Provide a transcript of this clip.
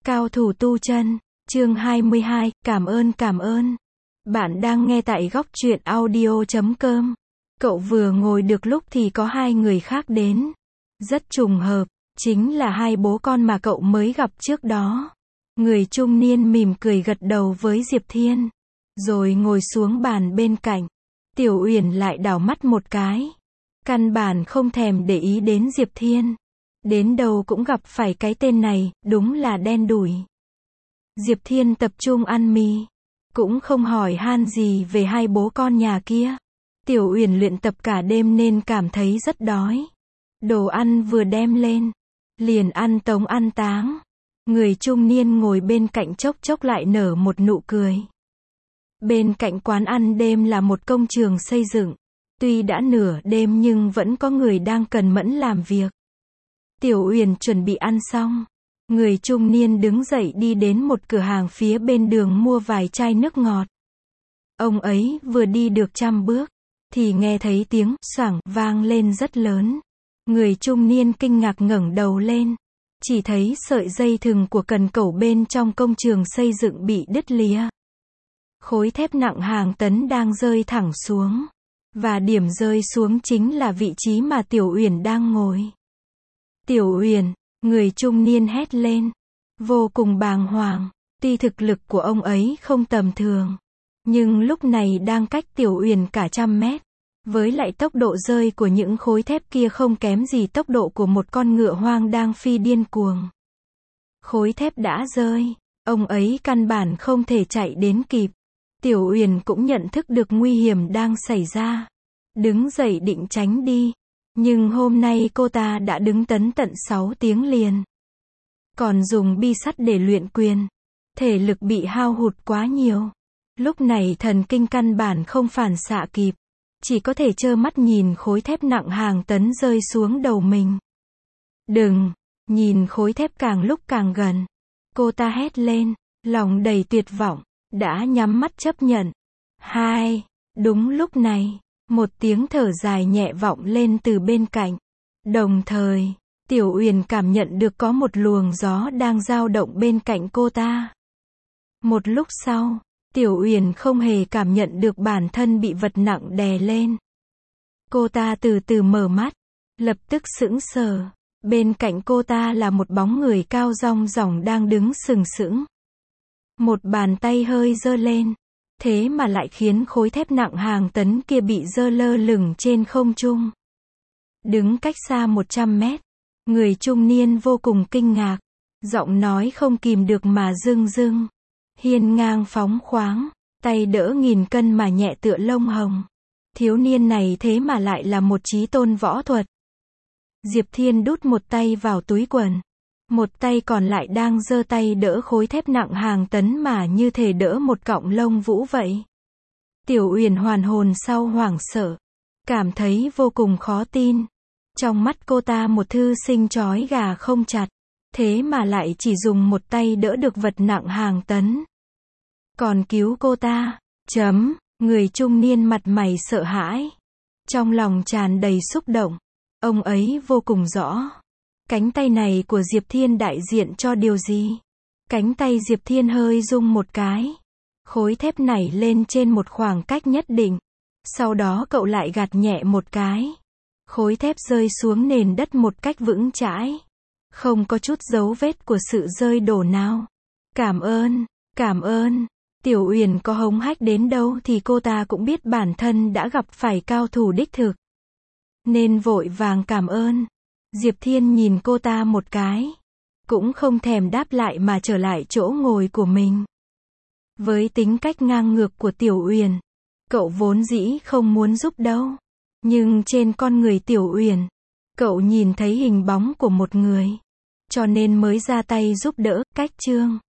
Cao thủ tu chân, chương 22, cảm ơn. Bạn đang nghe tại góc truyện audio.com. Cậu vừa ngồi được lúc thì có hai người khác đến. Rất trùng hợp, chính là hai bố con mà cậu mới gặp trước đó. Người trung niên mỉm cười gật đầu với Diệp Thiên, rồi ngồi xuống bàn bên cạnh. Tiểu Uyển lại đảo mắt một cái. Căn bản không thèm để ý đến Diệp Thiên. Đến đâu cũng gặp phải cái tên này, đúng là đen đủi. Diệp Thiên tập trung ăn mì, cũng không hỏi han gì về hai bố con nhà kia. Tiểu Uyển luyện tập cả đêm nên cảm thấy rất đói. Đồ ăn vừa đem lên, liền ăn tống ăn táng. Người trung niên ngồi bên cạnh chốc chốc lại nở một nụ cười. Bên cạnh quán ăn đêm là một công trường xây dựng. Tuy đã nửa đêm nhưng vẫn có người đang cần mẫn làm việc. Tiểu Uyển chuẩn bị ăn xong. Người trung niên đứng dậy đi đến một cửa hàng phía bên đường mua vài chai nước ngọt. Ông ấy vừa đi được 100 bước, thì nghe thấy tiếng xoảng vang lên rất lớn. Người trung niên kinh ngạc ngẩng đầu lên. Chỉ thấy sợi dây thừng của cần cẩu bên trong công trường xây dựng bị đứt lìa. Khối thép nặng hàng tấn đang rơi thẳng xuống. Và điểm rơi xuống chính là vị trí mà Tiểu Uyển đang ngồi. Tiểu Uyển, người trung niên hét lên. Vô cùng bàng hoàng. Tuy thực lực của ông ấy không tầm thường, nhưng lúc này đang cách Tiểu Uyển cả 100 mét. Với lại tốc độ rơi của những khối thép kia không kém gì tốc độ của một con ngựa hoang đang phi điên cuồng. Khối thép đã rơi, ông ấy căn bản không thể chạy đến kịp. Tiểu Uyển cũng nhận thức được nguy hiểm đang xảy ra. Đứng dậy định tránh đi. Nhưng hôm nay cô ta đã đứng tấn tận 6 tiếng liền. Còn dùng bi sắt để luyện quyền. Thể lực bị hao hụt quá nhiều. Lúc này thần kinh căn bản không phản xạ kịp. Chỉ có thể trơ mắt nhìn khối thép nặng hàng tấn rơi xuống đầu mình. Đừng! Nhìn khối thép càng lúc càng gần. Cô ta hét lên, lòng đầy tuyệt vọng, đã nhắm mắt chấp nhận. Đúng lúc này, một tiếng thở dài nhẹ vọng lên từ bên cạnh. Đồng thời, Tiểu Uyển cảm nhận được có một luồng gió đang dao động bên cạnh cô ta. Một lúc sau, Tiểu Uyển không hề cảm nhận được bản thân bị vật nặng đè lên. Cô ta từ từ mở mắt, lập tức sững sờ. Bên cạnh cô ta là một bóng người cao rong ròng đang đứng sừng sững. Một bàn tay hơi giơ lên, thế mà lại khiến khối thép nặng hàng tấn kia bị giơ lơ lửng trên không trung. Đứng cách xa 100 mét, người trung niên vô cùng kinh ngạc, giọng nói không kìm được mà rưng rưng. Hiên ngang phóng khoáng, tay đỡ 1000 cân mà nhẹ tựa lông hồng. Thiếu niên này thế mà lại là một chí tôn võ thuật. Diệp Thiên đút một tay vào túi quần. Một tay còn lại đang giơ tay đỡ khối thép nặng hàng tấn mà như thể đỡ một cọng lông vũ vậy. Tiểu Uyển hoàn hồn sau hoảng sợ. Cảm thấy vô cùng khó tin. Trong mắt cô ta một thư sinh trói gà không chặt. Thế mà lại chỉ dùng một tay đỡ được vật nặng hàng tấn. Còn cứu cô ta. Người trung niên mặt mày sợ hãi. Trong lòng tràn đầy xúc động. Ông ấy vô cùng rõ. Cánh tay này của Diệp Thiên đại diện cho điều gì? Cánh tay Diệp Thiên hơi rung một cái. Khối thép nảy lên trên một khoảng cách nhất định. Sau đó cậu lại gạt nhẹ một cái. Khối thép rơi xuống nền đất một cách vững chãi. Không có chút dấu vết của sự rơi đổ nào. Cảm ơn. Tiểu Uyển có hống hách đến đâu thì cô ta cũng biết bản thân đã gặp phải cao thủ đích thực. Nên vội vàng cảm ơn. Diệp Thiên nhìn cô ta một cái. Cũng không thèm đáp lại mà trở lại chỗ ngồi của mình. Với tính cách ngang ngược của Tiểu Uyển, cậu vốn dĩ không muốn giúp đâu. Nhưng trên con người Tiểu Uyển, cậu nhìn thấy hình bóng của một người. Cho nên mới ra tay giúp đỡ. Cách chương